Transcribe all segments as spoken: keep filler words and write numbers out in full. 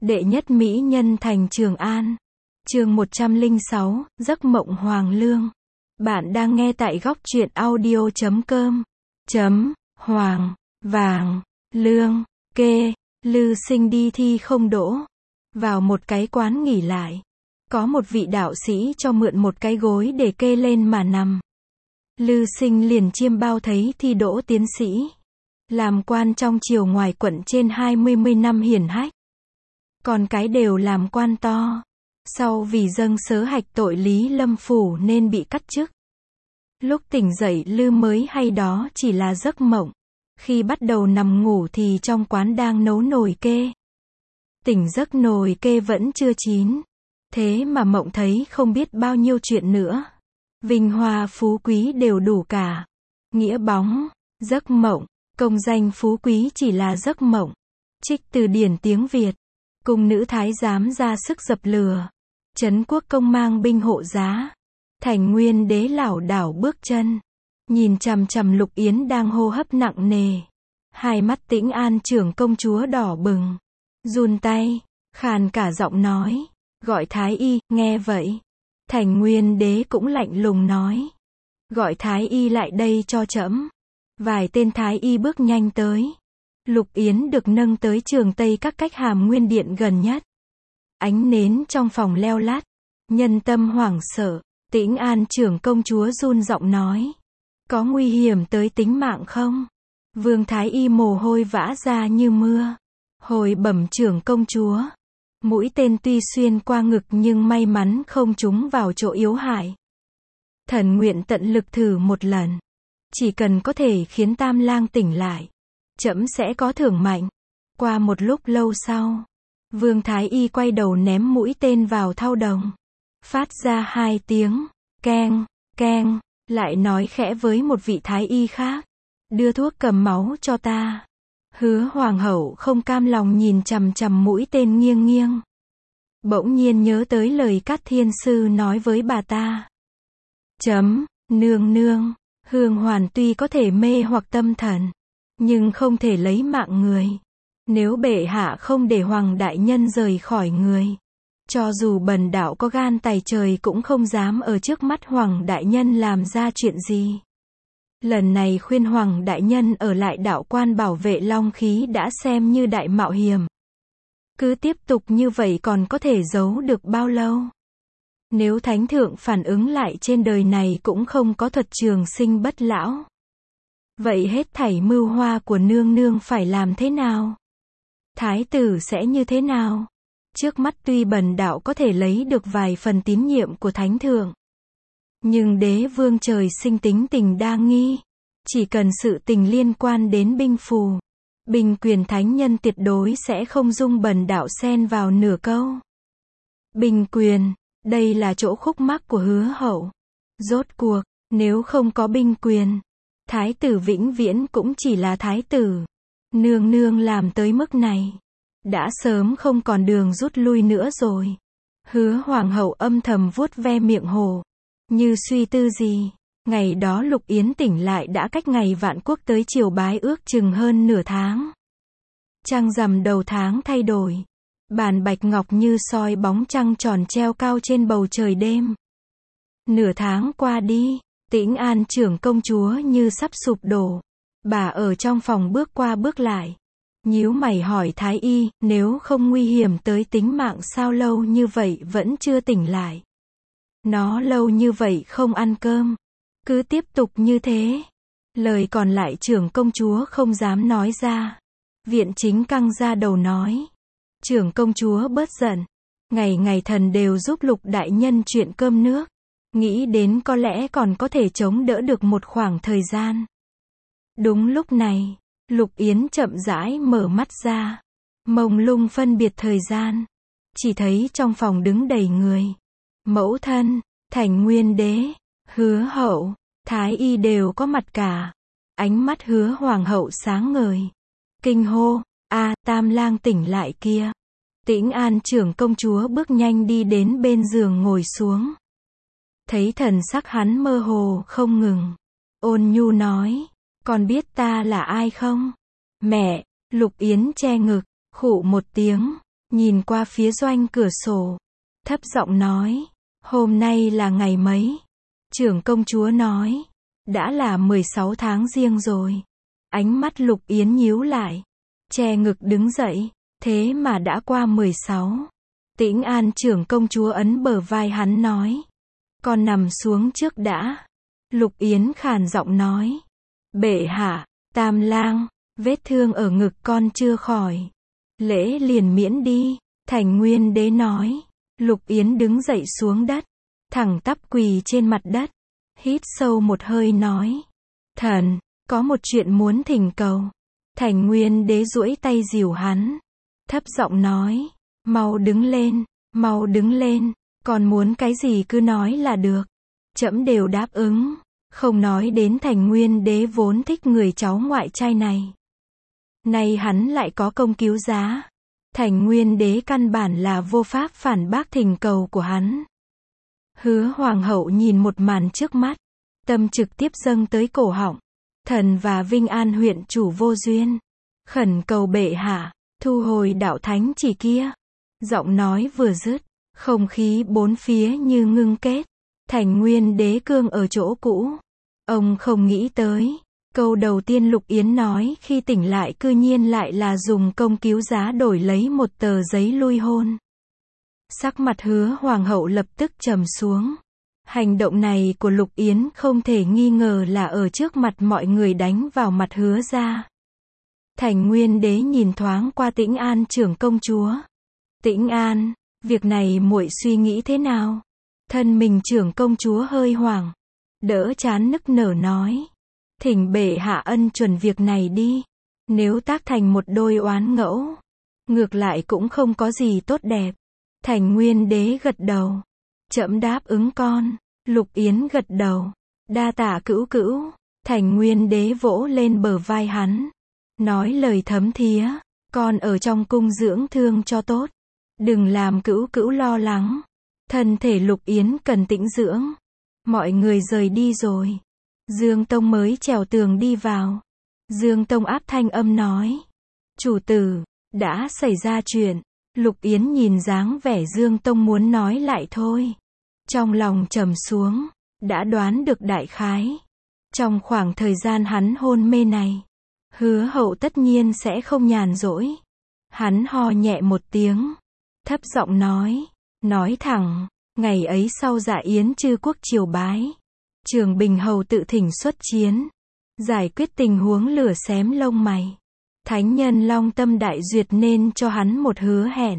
Đệ nhất mỹ nhân thành Trường An. Chương một trăm lẻ sáu, Giấc mộng Hoàng Lương. Bạn đang nghe tại góc truyện audio chấm com. Chấm, Hoàng, Vàng, Lương, Kê, Lư Sinh đi thi không đỗ. Vào một cái quán nghỉ lại. Có một vị đạo sĩ cho mượn một cái gối để kê lên mà nằm. Lư Sinh liền chiêm bao thấy thi đỗ tiến sĩ. Làm quan trong triều ngoài quận trên hai mươi năm hiển hách. Còn cái đều làm quan to. Sau vì dâng sớ hạch tội Lý Lâm Phủ nên bị cắt chức. Lúc tỉnh dậy Lư mới hay đó chỉ là giấc mộng. Khi bắt đầu nằm ngủ thì trong quán đang nấu nồi kê. Tỉnh giấc nồi kê vẫn chưa chín. Thế mà mộng thấy không biết bao nhiêu chuyện nữa. Vinh hoa phú quý đều đủ cả. Nghĩa bóng, giấc mộng, công danh phú quý chỉ là giấc mộng. Trích từ điển tiếng Việt. Cung nữ thái giám ra sức dập lửa. Trấn quốc công mang binh hộ giá. Thành nguyên đế lảo đảo bước chân. Nhìn chằm chằm Lục Yến đang hô hấp nặng nề. Hai mắt Tĩnh An trưởng công chúa đỏ bừng. Run tay, khàn cả giọng nói. Gọi thái y, nghe vậy. Thành nguyên đế cũng lạnh lùng nói. Gọi thái y lại đây cho trẫm. Vài tên thái y bước nhanh tới. Lục Yến được nâng tới trường Tây các cách Hàm Nguyên Điện gần nhất. Ánh nến trong phòng leo lắt. Nhân tâm hoảng sợ. Tĩnh An trưởng công chúa run giọng nói. Có nguy hiểm tới tính mạng không? Vương thái y mồ hôi vã ra như mưa. Hồi bẩm trưởng công chúa. Mũi tên tuy xuyên qua ngực nhưng may mắn không trúng vào chỗ yếu hại. Thần nguyện tận lực thử một lần. Chỉ cần có thể khiến Tam Lang tỉnh lại. Trẫm sẽ có thưởng mạnh. Qua một lúc lâu sau. Vương thái y quay đầu ném mũi tên vào thau đồng. Phát ra hai tiếng. Keng, keng. Lại nói khẽ với một vị thái y khác. Đưa thuốc cầm máu cho ta. Hứa hoàng hậu không cam lòng nhìn chằm chằm mũi tên nghiêng nghiêng. Bỗng nhiên nhớ tới lời Cát Thiên Sư nói với bà ta. Chấm, nương nương, hương hoàn tuy có thể mê hoặc tâm thần, nhưng không thể lấy mạng người. Nếu bệ hạ không để Hoàng đại nhân rời khỏi người, cho dù bần đạo có gan tài trời cũng không dám ở trước mắt Hoàng đại nhân làm ra chuyện gì. Lần này khuyên Hoàng đại nhân ở lại đạo quan bảo vệ long khí đã xem như đại mạo hiểm. Cứ tiếp tục như vậy còn có thể giấu được bao lâu? Nếu thánh thượng phản ứng lại trên đời này cũng không có thuật trường sinh bất lão. Vậy hết thảy mưu hoa của nương nương phải làm thế nào? Thái tử sẽ như thế nào? Trước mắt tuy bần đạo có thể lấy được vài phần tín nhiệm của thánh thượng. Nhưng đế vương trời sinh tính tình đa nghi. Chỉ cần sự tình liên quan đến binh phù. Binh quyền thánh nhân tuyệt đối sẽ không dung bần đạo xen vào nửa câu. Binh quyền, đây là chỗ khúc mắc của hứa hậu. Rốt cuộc, nếu không có binh quyền, thái tử vĩnh viễn cũng chỉ là thái tử. Nương nương làm tới mức này, đã sớm không còn đường rút lui nữa rồi. Hứa hoàng hậu âm thầm vuốt ve miệng hồ, như suy tư gì. Ngày đó Lục Yến tỉnh lại đã cách ngày vạn quốc tới triều bái ước chừng hơn nửa tháng. Trăng rằm đầu tháng thay đổi. Bàn bạch ngọc như soi bóng trăng tròn treo cao trên bầu trời đêm. Nửa tháng qua đi, Tĩnh An trưởng công chúa như sắp sụp đổ. Bà ở trong phòng bước qua bước lại. Nhíu mày hỏi thái y, nếu không nguy hiểm tới tính mạng sao lâu như vậy vẫn chưa tỉnh lại. Nó lâu như vậy không ăn cơm. Cứ tiếp tục như thế. Lời còn lại trưởng công chúa không dám nói ra. Viện chính căng ra đầu nói. Trưởng công chúa bớt giận. Ngày ngày thần đều giúp Lục đại nhân chuyện cơm nước. Nghĩ đến có lẽ còn có thể chống đỡ được một khoảng thời gian. Đúng lúc này, Lục Yến chậm rãi mở mắt ra. Mông lung phân biệt thời gian. Chỉ thấy trong phòng đứng đầy người. Mẫu thân, Thành Nguyên đế, hứa hậu, thái y đều có mặt cả. Ánh mắt hứa hoàng hậu sáng ngời. Kinh hô, a Tam Lang tỉnh lại kia. Tĩnh An trưởng công chúa bước nhanh đi đến bên giường ngồi xuống. Thấy thần sắc hắn mơ hồ không ngừng. Ôn nhu nói, con biết ta là ai không? Mẹ, Lục Yến che ngực, khụ một tiếng. nhìn qua phía doanh cửa sổ, thấp giọng nói, hôm nay là ngày mấy? Trưởng công chúa nói, đã là mười sáu tháng giêng rồi. Ánh mắt Lục Yến nhíu lại, che ngực đứng dậy, thế mà đã qua mười sáu. Tĩnh An trưởng công chúa ấn bờ vai hắn nói, con nằm xuống trước đã. Lục Yến khàn giọng nói, bệ hạ, Tam lang, vết thương ở ngực con chưa khỏi. Lễ liền miễn đi. Thành Nguyên Đế nói. Lục Yến đứng dậy xuống đất, thẳng tắp quỳ trên mặt đất, hít sâu một hơi nói, thần, có một chuyện muốn thỉnh cầu. Thành Nguyên Đế duỗi tay dìu hắn, thấp giọng nói, mau đứng lên, mau đứng lên, còn muốn cái gì cứ nói là được. Trẫm đều đáp ứng, không nói đến Thành Nguyên Đế vốn thích người cháu ngoại trai này. Nay hắn lại có công cứu giá. Thành Nguyên Đế căn bản là vô pháp phản bác thỉnh cầu của hắn. Hứa Hoàng hậu nhìn một màn trước mắt, tâm trực tiếp dâng tới cổ họng. Thần và Vinh An huyện chủ vô duyên, khẩn cầu bệ hạ, thu hồi đạo thánh chỉ kia. Giọng nói vừa dứt, không khí bốn phía như ngưng kết. Thành Nguyên Đế cương ở chỗ cũ. Ông không nghĩ tới, câu đầu tiên Lục Yến nói khi tỉnh lại cư nhiên lại là dùng công cứu giá đổi lấy một tờ giấy lui hôn. Sắc mặt Hứa Hoàng hậu lập tức trầm xuống. Hành động này của Lục Yến không thể nghi ngờ là ở trước mặt mọi người đánh vào mặt Hứa gia. Thành Nguyên Đế nhìn thoáng qua Tĩnh An trưởng công chúa. Tĩnh An, việc này muội suy nghĩ thế nào? Thân mình trưởng công chúa hơi hoảng, đỡ chán nức nở nói, thỉnh bệ hạ ân chuẩn việc này đi. Nếu tác thành một đôi oán ngẫu, ngược lại cũng không có gì tốt đẹp. Thành Nguyên Đế gật đầu, trẫm đáp ứng con. Lục Yến gật đầu, đa tạ cữu cữu. Thành Nguyên Đế vỗ lên bờ vai hắn, nói lời thấm thía, con ở trong cung dưỡng thương cho tốt, đừng làm cữu cữu lo lắng. Thân thể Lục Yến cần tĩnh dưỡng. Mọi người rời đi rồi. Dương Tông mới trèo tường đi vào. Dương Tông áp thanh âm nói, chủ tử, đã xảy ra chuyện. Lục Yến nhìn dáng vẻ Dương Tông muốn nói lại thôi, trong lòng trầm xuống, đã đoán được đại khái. Trong khoảng thời gian hắn hôn mê này, Hứa hậu tất nhiên sẽ không nhàn rỗi. Hắn ho nhẹ một tiếng, thấp giọng nói, nói thẳng, ngày ấy sau dạ yến chư quốc triều bái, Trường Bình hầu tự thỉnh xuất chiến, giải quyết tình huống lửa xém lông mày. Thánh nhân long tâm đại duyệt nên cho hắn một hứa hẹn.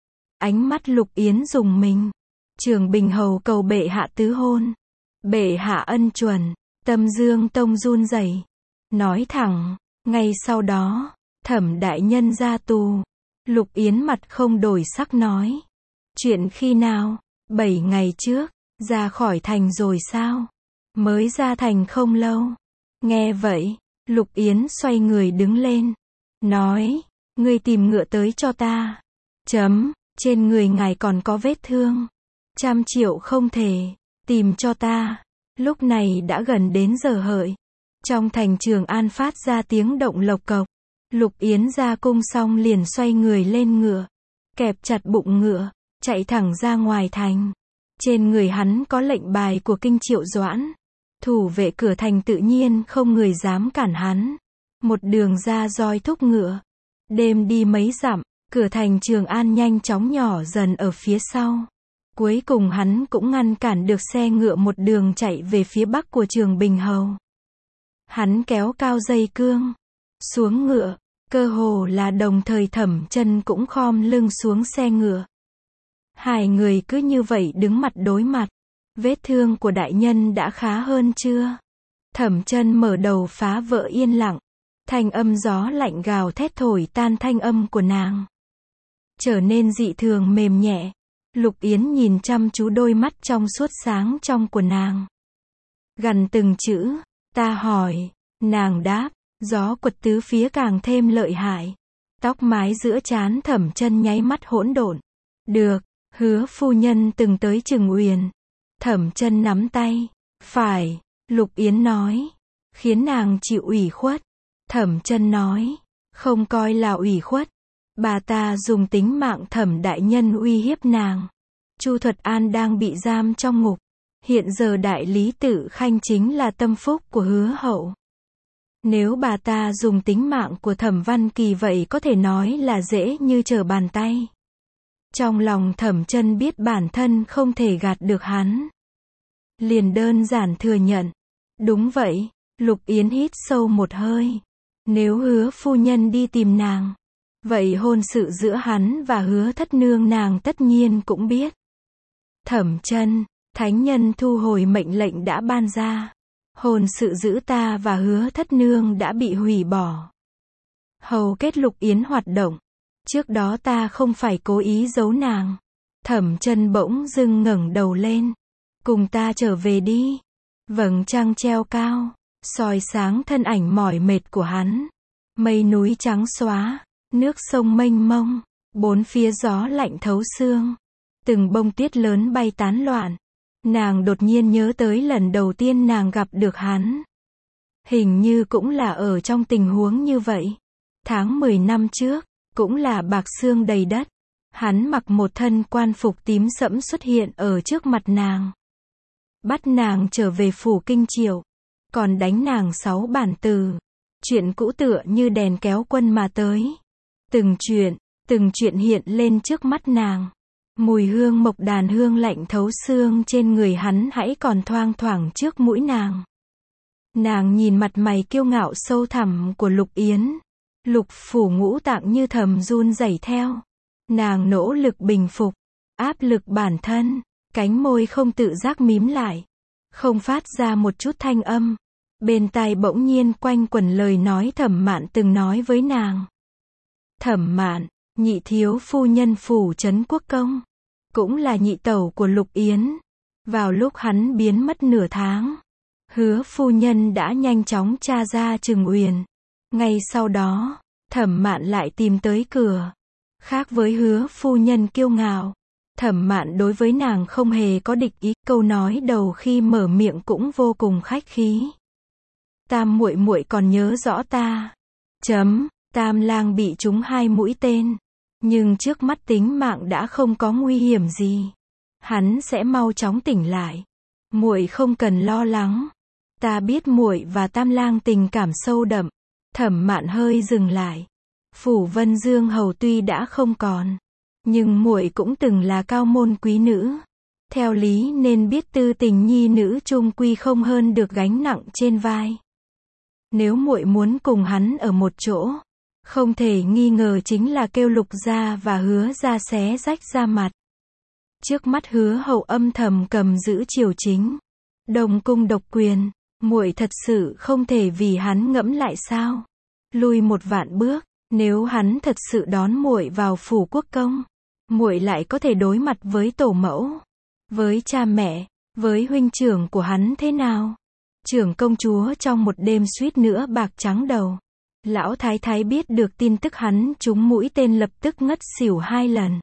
Ánh mắt Lục Yến rùng mình. Trường Bình hầu cầu bệ hạ tứ hôn, bệ hạ ân chuẩn. Tâm Dương Tông run rẩy, nói thẳng, ngay sau đó, Thẩm đại nhân ra tù. Lục Yến mặt không đổi sắc nói, chuyện khi nào? Bảy ngày trước, ra khỏi thành rồi sao? Mới ra thành không lâu. Nghe vậy, Lục Yến xoay người đứng lên, nói, ngươi tìm ngựa tới cho ta. Chấm, trên người ngài còn có vết thương. Trăm triệu không thể, tìm cho ta. Lúc này đã gần đến giờ hợi. Trong thành Trường An phát ra tiếng động lộc cộc. Lục Yến ra cung xong liền xoay người lên ngựa, kẹp chặt bụng ngựa, chạy thẳng ra ngoài thành. Trên người hắn có lệnh bài của Kinh Triệu Doãn. Thủ vệ cửa thành tự nhiên không người dám cản hắn. Một đường ra roi thúc ngựa. Đêm đi mấy dặm, cửa thành Trường An nhanh chóng nhỏ dần ở phía sau. Cuối cùng hắn cũng ngăn cản được xe ngựa một đường chạy về phía bắc của Trường Bình hầu. Hắn kéo cao dây cương, xuống ngựa, cơ hồ là đồng thời Thẩm Chân cũng khom lưng xuống xe ngựa. Hai người cứ như vậy đứng mặt đối mặt. Vết thương của đại nhân đã khá hơn chưa? Thẩm Chân mở đầu phá vỡ yên lặng. Thanh âm gió lạnh gào thét thổi tan thanh âm của nàng, trở nên dị thường mềm nhẹ. Lục Yến nhìn chăm chú đôi mắt trong suốt sáng trong của nàng, gần từng chữ, ta hỏi. Nàng đáp, gió quật tứ phía càng thêm lợi hại. Tóc mái giữa trán Thẩm Chân nháy mắt hỗn độn. Được, Hứa phu nhân từng tới Trừng Uyển. Thẩm Chân nắm tay. Phải, Lục Yến nói, khiến nàng chịu ủy khuất. Thẩm Chân nói, không coi là ủy khuất. Bà ta dùng tính mạng Thẩm đại nhân uy hiếp nàng. Chu Thuật An đang bị giam trong ngục. Hiện giờ đại lý Tự Khanh chính là tâm phúc của Hứa hậu. Nếu bà ta dùng tính mạng của Thẩm Văn Kỳ vậy có thể nói là dễ như trở bàn tay. Trong lòng Thẩm Chân biết bản thân không thể gạt được hắn. Liền đơn giản thừa nhận. Đúng vậy, Lục Yến hít sâu một hơi. Nếu Hứa phu nhân đi tìm nàng, vậy hôn sự giữa hắn và Hứa thất nương nàng tất nhiên cũng biết. Thẩm Chân, thánh nhân thu hồi mệnh lệnh đã ban ra. Hôn sự giữa ta và Hứa thất nương đã bị hủy bỏ. Hầu kết Lục Yến hoạt động. Trước đó ta không phải cố ý giấu nàng. Thẩm Chân bỗng dưng ngẩng đầu lên. Cùng ta trở về đi. Vầng trăng treo cao, soi sáng thân ảnh mỏi mệt của hắn. Mây núi trắng xóa, nước sông mênh mông, bốn phía gió lạnh thấu xương. Từng bông tuyết lớn bay tán loạn. Nàng đột nhiên nhớ tới lần đầu tiên nàng gặp được hắn. Hình như cũng là ở trong tình huống như vậy. Tháng mười năm trước, cũng là bạc sương đầy đất. Hắn mặc một thân quan phục tím sẫm xuất hiện ở trước mặt nàng. Bắt nàng trở về phủ Kinh Triệu. Còn đánh nàng sáu bản từ. Chuyện cũ tựa như đèn kéo quân mà tới. Từng chuyện, từng chuyện hiện lên trước mắt nàng. Mùi hương mộc đàn hương lạnh thấu xương trên người hắn hãy còn thoang thoảng trước mũi nàng. Nàng nhìn mặt mày kiêu ngạo sâu thẳm của Lục Yến. Lục phủ ngũ tạng như thầm run rẩy theo. Nàng nỗ lực bình phục, áp lực bản thân, cánh môi không tự giác mím lại. Không phát ra một chút thanh âm. Bên tai bỗng nhiên quanh quẩn lời nói Thẩm Mạn từng nói với nàng. Thẩm Mạn, nhị thiếu phu nhân phủ Trấn Quốc Công, cũng là nhị tẩu của Lục Yến. Vào lúc hắn biến mất nửa tháng, Hứa phu nhân đã nhanh chóng tra ra Trừng Uyển. Ngay sau đó, Thẩm Mạn lại tìm tới cửa. Khác với Hứa phu nhân kiêu ngạo, Thẩm Mạn đối với nàng không hề có địch ý, câu nói đầu khi mở miệng cũng vô cùng khách khí. Tam muội muội còn nhớ rõ ta. Chấm, Tam lang bị trúng hai mũi tên, nhưng trước mắt tính mạng đã không có nguy hiểm gì. Hắn sẽ mau chóng tỉnh lại. Muội không cần lo lắng. Ta biết muội và Tam lang tình cảm sâu đậm. Thẩm Mạn hơi dừng lại. Phủ Vân Dương hầu tuy đã không còn, nhưng muội cũng từng là cao môn quý nữ. Theo lý nên biết tư tình nhi nữ chung quy không hơn được gánh nặng trên vai. Nếu muội muốn cùng hắn ở một chỗ, không thể nghi ngờ chính là kêu Lục gia và Hứa gia xé rách ra mặt. Trước mắt Hứa hậu âm thầm cầm giữ triều chính, Đông cung độc quyền, muội thật sự không thể vì hắn ngẫm lại sao? Lùi một vạn bước, nếu hắn thật sự đón muội vào phủ quốc công, muội lại có thể đối mặt với tổ mẫu, với cha mẹ, với huynh trưởng của hắn thế nào? Trưởng công chúa trong một đêm suýt nữa bạc trắng đầu. Lão thái thái biết được tin tức hắn trúng mũi tên lập tức ngất xỉu hai lần.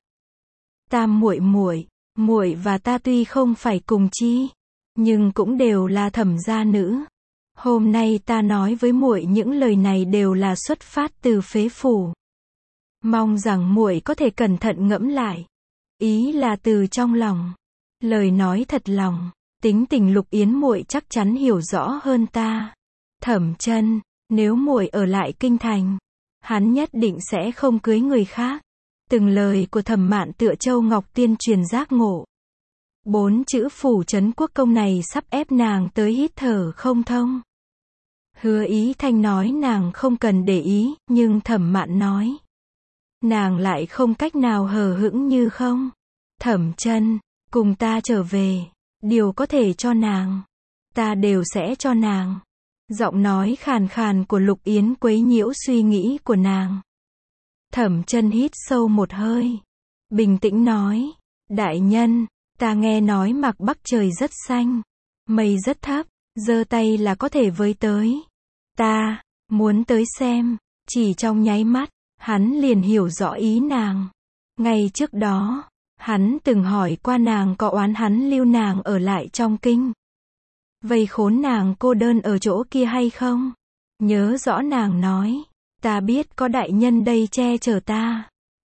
Tam muội muội, muội và ta tuy không phải cùng chi, nhưng cũng đều là Thẩm gia nữ. Hôm nay ta nói với muội những lời này đều là xuất phát từ phế phủ. Mong rằng muội có thể cẩn thận ngẫm lại. Ý là từ trong lòng. Lời nói thật lòng. Tính tình Lục Yến muội chắc chắn hiểu rõ hơn ta. Thẩm Chân, nếu muội ở lại kinh thành, hắn nhất định sẽ không cưới người khác. Từng lời của Thẩm Mạn tựa châu ngọc tiên truyền giác ngộ. Bốn chữ phủ Trấn Quốc Công này sắp ép nàng tới hít thở không thông. Hứa Ý Thanh nói nàng không cần để ý, nhưng Thẩm Mạn nói, nàng lại không cách nào hờ hững như không. Thẩm Chân, cùng ta trở về, điều có thể cho nàng, ta đều sẽ cho nàng. Giọng nói khàn khàn của Lục Yến quấy nhiễu suy nghĩ của nàng. Thẩm Chân hít sâu một hơi, bình tĩnh nói, đại nhân, ta nghe nói Mạc Bắc trời rất xanh, mây rất thấp, giơ tay là có thể với tới. Ta muốn tới xem. Chỉ trong nháy mắt, hắn liền hiểu rõ ý nàng. Ngay trước đó, hắn từng hỏi qua nàng có oán hắn lưu nàng ở lại trong kinh, vây khốn nàng cô đơn ở chỗ kia hay không. Nhớ rõ nàng nói, ta biết có đại nhân đây che chở ta,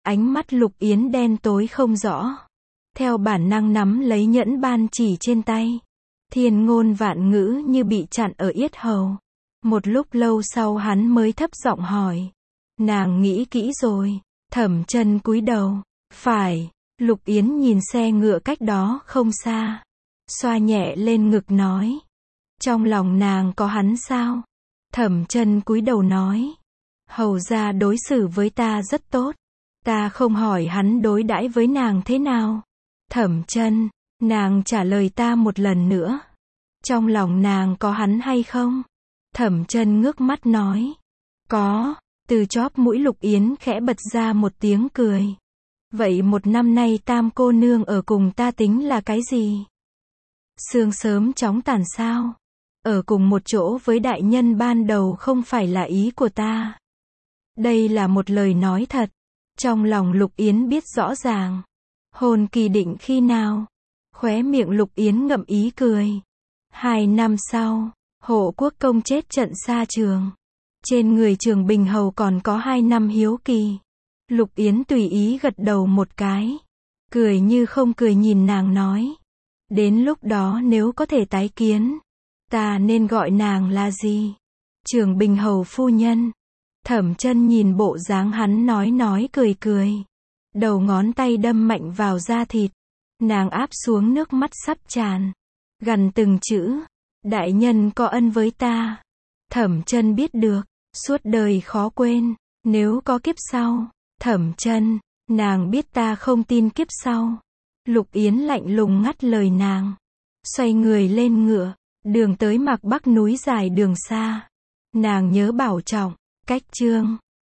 Ánh mắt Lục Yến đen tối không rõ. Theo bản năng nắm lấy nhẫn ban chỉ trên tay. Thiên ngôn vạn ngữ như bị chặn ở yết hầu. Một lúc lâu sau hắn mới thấp giọng hỏi. Nàng nghĩ kỹ rồi. Thẩm Chân cúi đầu. Phải. Lục Yến nhìn xe ngựa cách đó không xa. Xoa nhẹ lên ngực nói. Trong lòng nàng có hắn sao? Thẩm Chân cúi đầu nói. Hầu gia đối xử với ta rất tốt. Ta không hỏi hắn đối đãi với nàng thế nào. Thẩm Chân, nàng trả lời ta một lần nữa. Trong lòng nàng có hắn hay không? Thẩm Chân ngước mắt nói. Có. Từ chóp mũi Lục Yến khẽ bật ra một tiếng cười. Vậy một năm nay Tam cô nương ở cùng ta tính là cái gì? Sương sớm chóng tàn sao? Ở cùng một chỗ với đại nhân ban đầu không phải là ý của ta. Đây là một lời nói thật. Trong lòng Lục Yến biết rõ ràng. Hôn kỳ định khi nào? Khóe miệng Lục Yến ngậm ý cười. Hai năm sau, Hộ Quốc công chết trận xa trường. Trên người Trường Bình Hầu còn có hai năm hiếu kỳ. Lục Yến tùy ý gật đầu một cái. Cười như không cười nhìn nàng nói. Đến lúc đó nếu có thể tái kiến, ta nên gọi nàng là gì? Trường Bình Hầu phu nhân. Thẩm Chân nhìn bộ dáng hắn nói nói cười cười. Đầu ngón tay đâm mạnh vào da thịt. Nàng áp xuống nước mắt sắp tràn. Gằn từng chữ. Đại nhân có ân với ta. Thẩm Chân biết được. Suốt đời khó quên. Nếu có kiếp sau. Thẩm Chân, nàng biết ta không tin kiếp sau. Lục Yến lạnh lùng ngắt lời nàng. Xoay người lên ngựa. Đường tới Mạc Bắc núi dài đường xa. Nàng nhớ bảo trọng. Cách chương